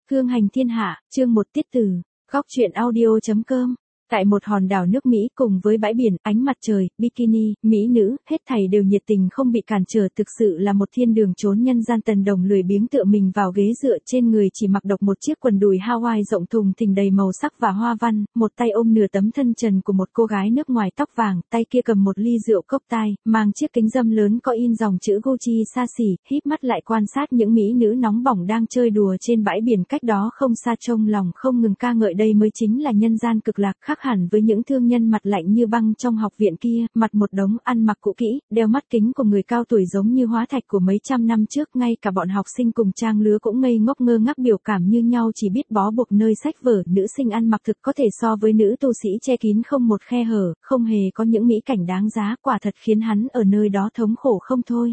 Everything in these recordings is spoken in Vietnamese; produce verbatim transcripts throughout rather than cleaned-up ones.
Hương hành thiên hạ, chương một tiết từ, góc truyện audio chấm com. Tại một hòn đảo nước Mỹ cùng với bãi biển, ánh mặt trời, bikini, mỹ nữ, hết thảy đều nhiệt tình không bị cản trở, thực sự là một thiên đường trốn nhân gian. Tần Đồng lười biếng tựa mình vào ghế dựa, trên người chỉ mặc độc một chiếc quần đùi Hawaii rộng thùng thình đầy màu sắc và hoa văn, một tay ôm nửa tấm thân trần của một cô gái nước ngoài tóc vàng, tay kia cầm một ly rượu cốc tai, mang chiếc kính râm lớn có in dòng chữ Gucci xa xỉ, híp mắt lại quan sát những mỹ nữ nóng bỏng đang chơi đùa trên bãi biển cách đó không xa, trong lòng không ngừng ca ngợi đây mới chính là nhân gian cực lạc, khác hẳn với những thương nhân mặt lạnh như băng trong học viện kia, mặt một đống ăn mặc cũ kỹ, đeo mắt kính của người cao tuổi giống như hóa thạch của mấy trăm năm trước. Ngay cả bọn học sinh cùng trang lứa cũng ngây ngốc ngơ ngác biểu cảm như nhau, chỉ biết bó buộc nơi sách vở. Nữ sinh ăn mặc thực có thể so với nữ tu sĩ che kín không một khe hở, không hề có những mỹ cảnh đáng giá, quả thật khiến hắn ở nơi đó thống khổ không thôi.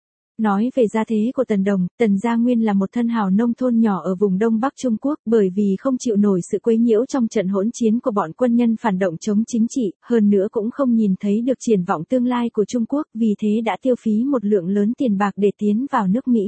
Nói về gia thế của Tần Đồng, Tần Gia Nguyên là một thân hào nông thôn nhỏ ở vùng Đông Bắc Trung Quốc, bởi vì không chịu nổi sự quấy nhiễu trong trận hỗn chiến của bọn quân nhân phản động chống chính trị, hơn nữa cũng không nhìn thấy được triển vọng tương lai của Trung Quốc, vì thế đã tiêu phí một lượng lớn tiền bạc để tiến vào nước Mỹ.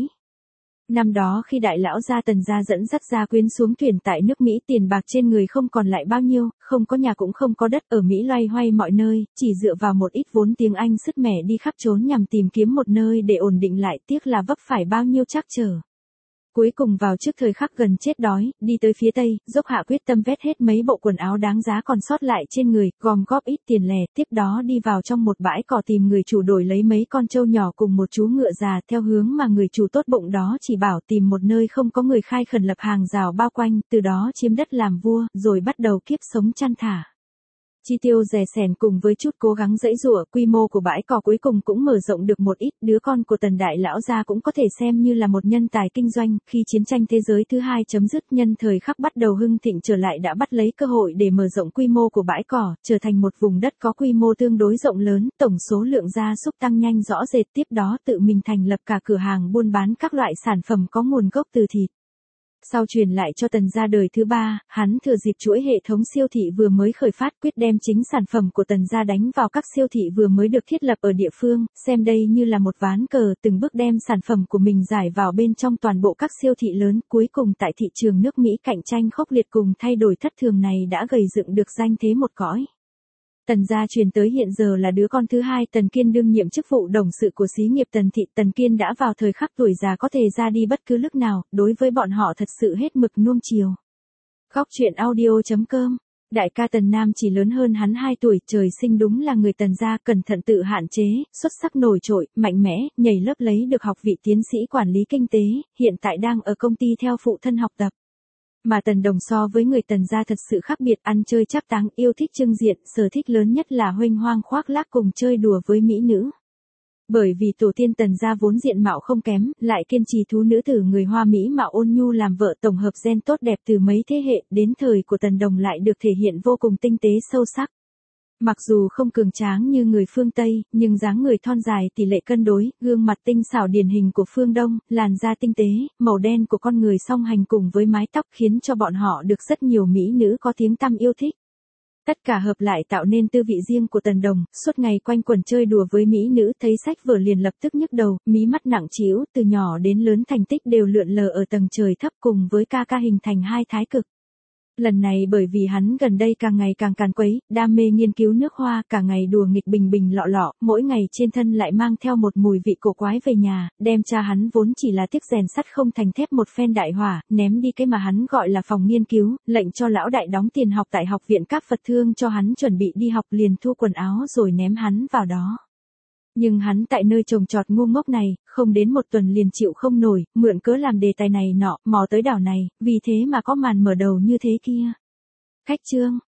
Năm đó khi đại lão gia Tần gia dẫn dắt gia quyến xuống thuyền tại nước Mỹ, tiền bạc trên người không còn lại bao nhiêu, không có nhà cũng không có đất, ở Mỹ loay hoay mọi nơi, chỉ dựa vào một ít vốn tiếng Anh sứt mẻ đi khắp trốn nhằm tìm kiếm một nơi để ổn định lại, tiếc là vấp phải bao nhiêu trắc trở. Cuối cùng vào trước thời khắc gần chết đói, đi tới phía Tây, dốc hạ quyết tâm vét hết mấy bộ quần áo đáng giá còn sót lại trên người, gom góp ít tiền lẻ, tiếp đó đi vào trong một bãi cỏ tìm người chủ đổi lấy mấy con trâu nhỏ cùng một chú ngựa già, theo hướng mà người chủ tốt bụng đó chỉ bảo, tìm một nơi không có người khai khẩn lập hàng rào bao quanh, từ đó chiếm đất làm vua, rồi bắt đầu kiếp sống chăn thả. Chi tiêu rẻ sẻn cùng với chút cố gắng giãy giụa, quy mô của bãi cỏ cuối cùng cũng mở rộng được một ít. Đứa con của Tần đại lão gia cũng có thể xem như là một nhân tài kinh doanh. Khi chiến tranh thế giới thứ hai chấm dứt, nhân thời khắc bắt đầu hưng thịnh trở lại, đã bắt lấy cơ hội để mở rộng quy mô của bãi cỏ, trở thành một vùng đất có quy mô tương đối rộng lớn, tổng số lượng gia súc tăng nhanh rõ rệt. Tiếp đó tự mình thành lập cả cửa hàng buôn bán các loại sản phẩm có nguồn gốc từ thịt. Sau truyền lại cho Tần gia đời thứ ba, hắn thừa dịp chuỗi hệ thống siêu thị vừa mới khởi phát, quyết đem chính sản phẩm của Tần gia đánh vào các siêu thị vừa mới được thiết lập ở địa phương, xem đây như là một ván cờ, từng bước đem sản phẩm của mình giải vào bên trong toàn bộ các siêu thị lớn. Cuối cùng tại thị trường nước Mỹ cạnh tranh khốc liệt cùng thay đổi thất thường này đã gầy dựng được danh thế một cõi. Tần gia truyền tới hiện giờ là đứa con thứ hai, Tần Kiên đương nhiệm chức vụ董sự của xí nghiệp Tần thị. Tần Kiên đã vào thời khắc tuổi già có thể ra đi bất cứ lúc nào, đối với bọn họ thật sự hết mực nuông chiều. Góc truyện audio chấm com. Đại ca Tần Nam chỉ lớn hơn hắn hai tuổi, trời sinh đúng là người Tần gia, cẩn thận tự hạn chế, xuất sắc nổi trội, mạnh mẽ, nhảy lớp lấy được học vị tiến sĩ quản lý kinh tế, hiện tại đang ở công ty theo phụ thân học tập. Mà Tần Đồng so với người Tần gia thật sự khác biệt, ăn chơi trác táng, yêu thích trưng diện, sở thích lớn nhất là huênh hoang khoác lác cùng chơi đùa với mỹ nữ. Bởi vì tổ tiên Tần gia vốn diện mạo không kém, lại kiên trì thú nữ tử người Hoa Mỹ mạo ôn nhu làm vợ, tổng hợp gen tốt đẹp từ mấy thế hệ, đến thời của Tần Đồng lại được thể hiện vô cùng tinh tế sâu sắc. Mặc dù không cường tráng như người phương Tây, nhưng dáng người thon dài tỷ lệ cân đối, gương mặt tinh xảo điển hình của phương Đông, làn da tinh tế, màu đen của con người song hành cùng với mái tóc khiến cho bọn họ được rất nhiều mỹ nữ có tiếng tăm yêu thích. Tất cả hợp lại tạo nên tư vị riêng của Tần Đồng, suốt ngày quanh quẩn chơi đùa với mỹ nữ, thấy sách vở liền lập tức nhức đầu, mí mắt nặng trĩu, từ nhỏ đến lớn thành tích đều lượn lờ ở tầng trời thấp, cùng với ca ca hình thành hai thái cực. Lần này bởi vì hắn gần đây càng ngày càng càn quấy, đam mê nghiên cứu nước hoa, cả ngày đùa nghịch bình bình lọ lọ, mỗi ngày trên thân lại mang theo một mùi vị cổ quái về nhà, đem cha hắn vốn chỉ là tiếc rèn sắt không thành thép một phen đại hỏa, ném đi cái mà hắn gọi là phòng nghiên cứu, lệnh cho lão đại đóng tiền học tại học viện các Phật thương cho hắn chuẩn bị đi học, liền thu quần áo rồi ném hắn vào đó. Nhưng hắn tại nơi trồng trọt ngu ngốc này, không đến một tuần liền chịu không nổi, mượn cớ làm đề tài này nọ, mò tới đảo này, vì thế mà có màn mở đầu như thế kia. Khách chương.